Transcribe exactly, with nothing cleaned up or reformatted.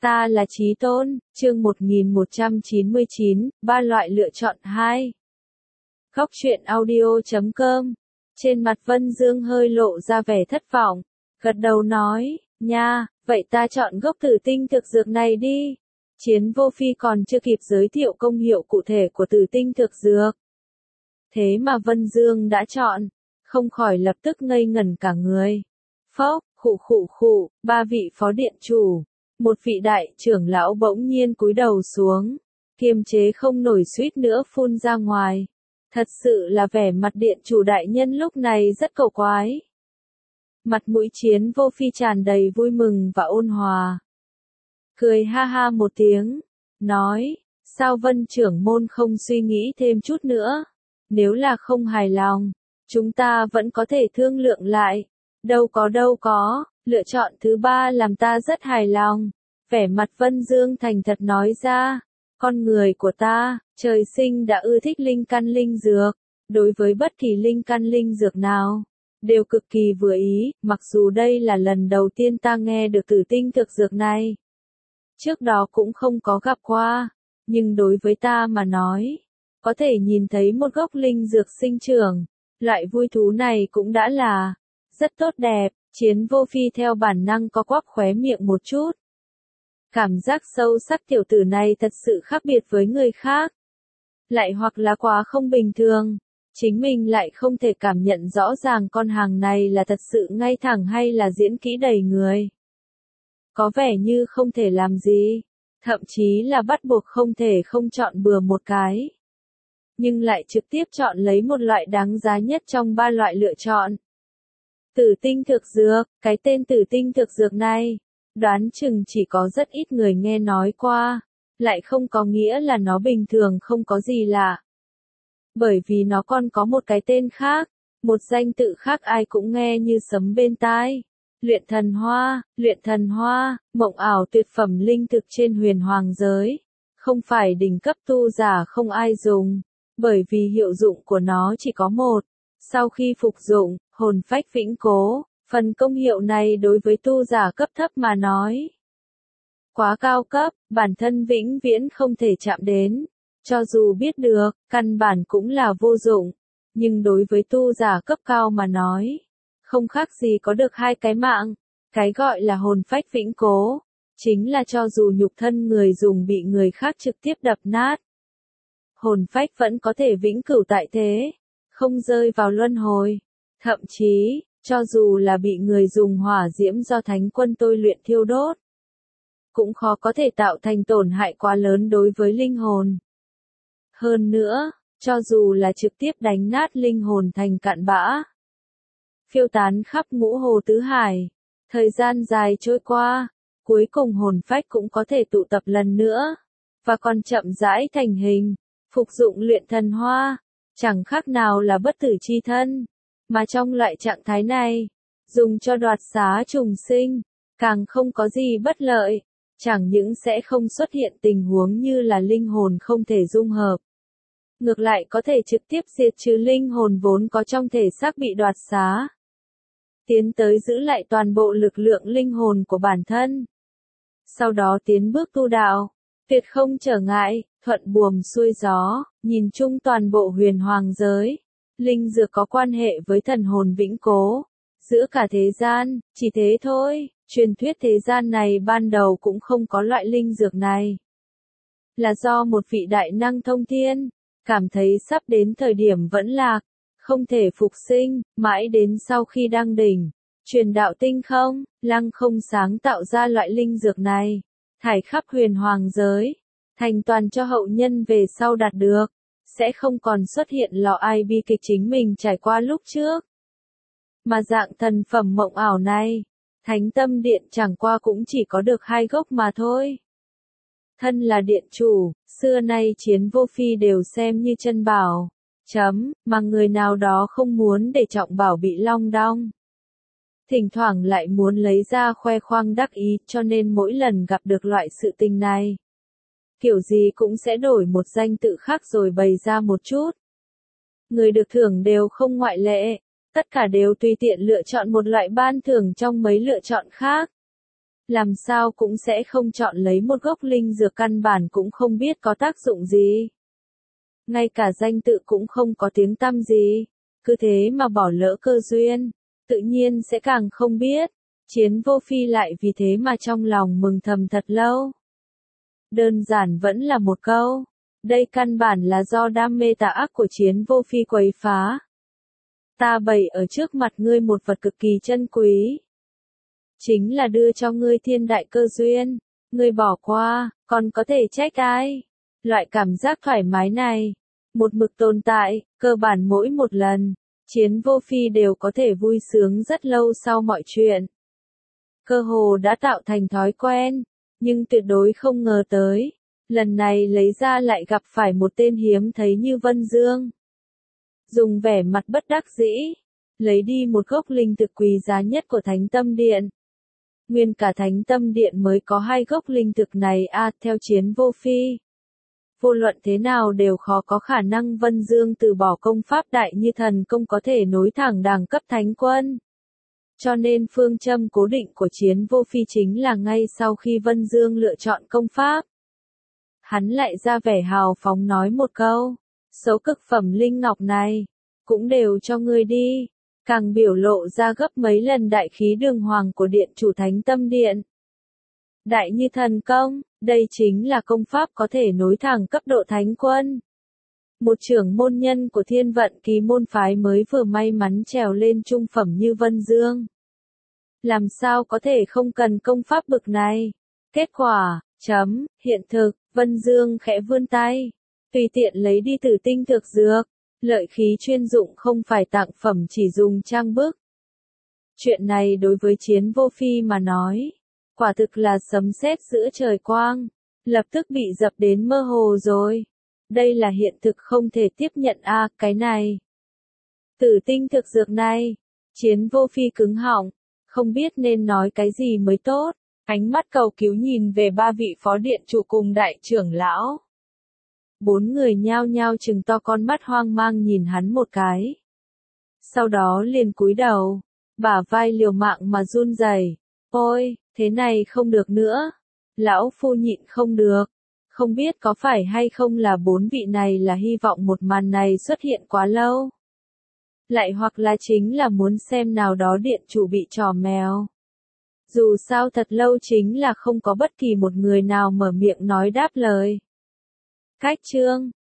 Ta là Chí Tôn, chương một nghìn một trăm chín mươi chín, ba loại lựa chọn hai. Góc truyện audio chấm com. Trên mặt Vân Dương hơi lộ ra vẻ thất vọng, gật đầu nói, nha, vậy ta chọn gốc tử tinh thực dược này đi. Chiến Vô Phi còn chưa kịp giới thiệu công hiệu cụ thể của tử tinh thực dược. Thế mà Vân Dương đã chọn, không khỏi lập tức ngây ngẩn cả người. Phốc, khụ khụ khụ, ba vị phó điện chủ. Một vị đại trưởng lão bỗng nhiên cúi đầu xuống, kiềm chế không nổi suýt nữa phun ra ngoài. Thật sự là vẻ mặt điện chủ đại nhân lúc này rất cầu quái. Mặt mũi Chiến Vô Phi tràn đầy vui mừng và ôn hòa. Cười ha ha một tiếng, nói, sao Vân trưởng môn không suy nghĩ thêm chút nữa? Nếu là không hài lòng, chúng ta vẫn có thể thương lượng lại. Đâu có đâu có. Lựa chọn thứ ba làm ta rất hài lòng. Vẻ mặt Vân Dương thành thật nói ra, con người của ta, trời sinh đã ưa thích linh căn linh dược, đối với bất kỳ linh căn linh dược nào, đều cực kỳ vừa ý, mặc dù đây là lần đầu tiên ta nghe được tử tinh thực dược này. Trước đó cũng không có gặp qua, nhưng đối với ta mà nói, có thể nhìn thấy một gốc linh dược sinh trưởng, loại vui thú này cũng đã là rất tốt đẹp. Chiến Vô Phi theo bản năng có quắp khóe miệng một chút. Cảm giác sâu sắc tiểu tử này thật sự khác biệt với người khác. Lại hoặc là quá không bình thường. Chính mình lại không thể cảm nhận rõ ràng con hàng này là thật sự ngay thẳng hay là diễn kỹ đầy người. Có vẻ như không thể làm gì. Thậm chí là bắt buộc không thể không chọn bừa một cái. Nhưng lại trực tiếp chọn lấy một loại đáng giá nhất trong ba loại lựa chọn. Tử tinh thực dược, cái tên tử tinh thực dược này, đoán chừng chỉ có rất ít người nghe nói qua, lại không có nghĩa là nó bình thường không có gì lạ. Bởi vì nó còn có một cái tên khác, một danh tự khác ai cũng nghe như sấm bên tai. Luyện thần hoa, luyện thần hoa, mộng ảo tuyệt phẩm linh thực trên huyền hoàng giới. Không phải đỉnh cấp tu giả không ai dùng, bởi vì hiệu dụng của nó chỉ có một. Sau khi phục dụng, hồn phách vĩnh cố, phần công hiệu này đối với tu giả cấp thấp mà nói. Quá cao cấp, bản thân vĩnh viễn không thể chạm đến. Cho dù biết được, căn bản cũng là vô dụng. Nhưng đối với tu giả cấp cao mà nói, không khác gì có được hai cái mạng. Cái gọi là hồn phách vĩnh cố, chính là cho dù nhục thân người dùng bị người khác trực tiếp đập nát. Hồn phách vẫn có thể vĩnh cửu tại thế, không rơi vào luân hồi. Thậm chí, cho dù là bị người dùng hỏa diễm do thánh quân tôi luyện thiêu đốt, cũng khó có thể tạo thành tổn hại quá lớn đối với linh hồn. Hơn nữa, cho dù là trực tiếp đánh nát linh hồn thành cặn bã, phiêu tán khắp ngũ hồ tứ hải, thời gian dài trôi qua, cuối cùng hồn phách cũng có thể tụ tập lần nữa, và còn chậm rãi thành hình, phục dụng luyện thần hoa, chẳng khác nào là bất tử chi thân. Mà trong loại trạng thái này, dùng cho đoạt xá trùng sinh, càng không có gì bất lợi, chẳng những sẽ không xuất hiện tình huống như là linh hồn không thể dung hợp. Ngược lại có thể trực tiếp diệt trừ linh hồn vốn có trong thể xác bị đoạt xá. Tiến tới giữ lại toàn bộ lực lượng linh hồn của bản thân. Sau đó tiến bước tu đạo, tuyệt không trở ngại, thuận buồm xuôi gió, nhìn chung toàn bộ huyền hoàng giới. Linh dược có quan hệ với thần hồn vĩnh cố, giữa cả thế gian, chỉ thế thôi, truyền thuyết thế gian này ban đầu cũng không có loại linh dược này. Là do một vị đại năng thông thiên, cảm thấy sắp đến thời điểm vẫn lạc, không thể phục sinh, mãi đến sau khi đăng đỉnh, truyền đạo tinh không, lăng không sáng tạo ra loại linh dược này, thải khắp huyền hoàng giới, thành toàn cho hậu nhân về sau đạt được. Sẽ không còn xuất hiện lọ ai bi kịch chính mình trải qua lúc trước. Mà dạng thần phẩm mộng ảo này, Thánh Tâm Điện chẳng qua cũng chỉ có được hai gốc mà thôi. Thân là điện chủ, xưa nay Chiến Vô Phi đều xem như chân bảo, chấm, mà người nào đó không muốn để trọng bảo bị long đong. Thỉnh thoảng lại muốn lấy ra khoe khoang đắc ý, cho nên mỗi lần gặp được loại sự tình này, kiểu gì cũng sẽ đổi một danh tự khác rồi bày ra một chút. Người được thưởng đều không ngoại lệ, tất cả đều tùy tiện lựa chọn một loại ban thưởng trong mấy lựa chọn khác. làm sao cũng sẽ không chọn lấy một gốc linh dược căn bản cũng không biết có tác dụng gì. Ngay cả danh tự cũng không có tiếng tăm gì, cứ thế mà bỏ lỡ cơ duyên, tự nhiên sẽ càng không biết. Chiến Vô Phi lại vì thế mà trong lòng mừng thầm thật lâu. Đơn giản vẫn là một câu, đây căn bản là do đam mê tà ác của Chiến Vô Phi quấy phá. Ta bày ở trước mặt ngươi một vật cực kỳ chân quý, chính là đưa cho ngươi thiên đại cơ duyên, ngươi bỏ qua, còn có thể trách ai? Loại cảm giác thoải mái này, một mực tồn tại, cơ bản mỗi một lần, Chiến Vô Phi đều có thể vui sướng rất lâu sau mọi chuyện. Cơ hồ đã tạo thành thói quen, nhưng tuyệt đối không ngờ tới, lần này lấy ra lại gặp phải một tên hiếm thấy như Vân Dương. Dùng vẻ mặt bất đắc dĩ, lấy đi một gốc linh thực quý giá nhất của Thánh Tâm Điện. Nguyên cả Thánh Tâm Điện mới có hai gốc linh thực này a, à, theo Chiến Vô Phi. Vô luận thế nào đều khó có khả năng Vân Dương từ bỏ công pháp đại như thần công có thể nối thẳng đẳng cấp thánh quân. Cho nên phương châm cố định của Chiến Vô Phi chính là ngay sau khi Vân Dương lựa chọn công pháp, hắn lại ra vẻ hào phóng nói một câu, số cực phẩm linh ngọc này, cũng đều cho ngươi đi, càng biểu lộ ra gấp mấy lần đại khí đường hoàng của điện chủ Thánh Tâm Điện. Đại như thần công, đây chính là công pháp có thể nối thẳng cấp độ thánh quân. Một trưởng môn nhân của Thiên Vận Kỳ môn phái mới vừa may mắn trèo lên trung phẩm như Vân Dương. Làm sao có thể không cần công pháp bực này? Kết quả, chấm, hiện thực, Vân Dương khẽ vươn tay, tùy tiện lấy đi Tử Tinh thực dược, lợi khí chuyên dụng không phải tặng phẩm chỉ dùng trang bức. Chuyện này đối với Chiến Vô Phi mà nói, quả thực là sấm sét giữa trời quang, lập tức bị dập đến mơ hồ rồi. Đây là hiện thực không thể tiếp nhận a, à, cái này. Tử Tinh thực dược này, Chiến Vô Phi cứng họng, không biết nên nói cái gì mới tốt, ánh mắt cầu cứu nhìn về ba vị phó điện chủ cùng đại trưởng lão. Bốn người nhao nhao trừng to con mắt hoang mang nhìn hắn một cái. Sau đó liền cúi đầu, bả vai liều mạng mà run rẩy. Ôi, thế này không được nữa. Lão phu nhịn không được. Không biết có phải hay không là bốn vị này là hy vọng một màn này xuất hiện quá lâu. Lại hoặc là chính là muốn xem nào đó điện chủ bị trò mèo. Dù sao thật lâu chính là không có bất kỳ một người nào mở miệng nói đáp lời. Cách chương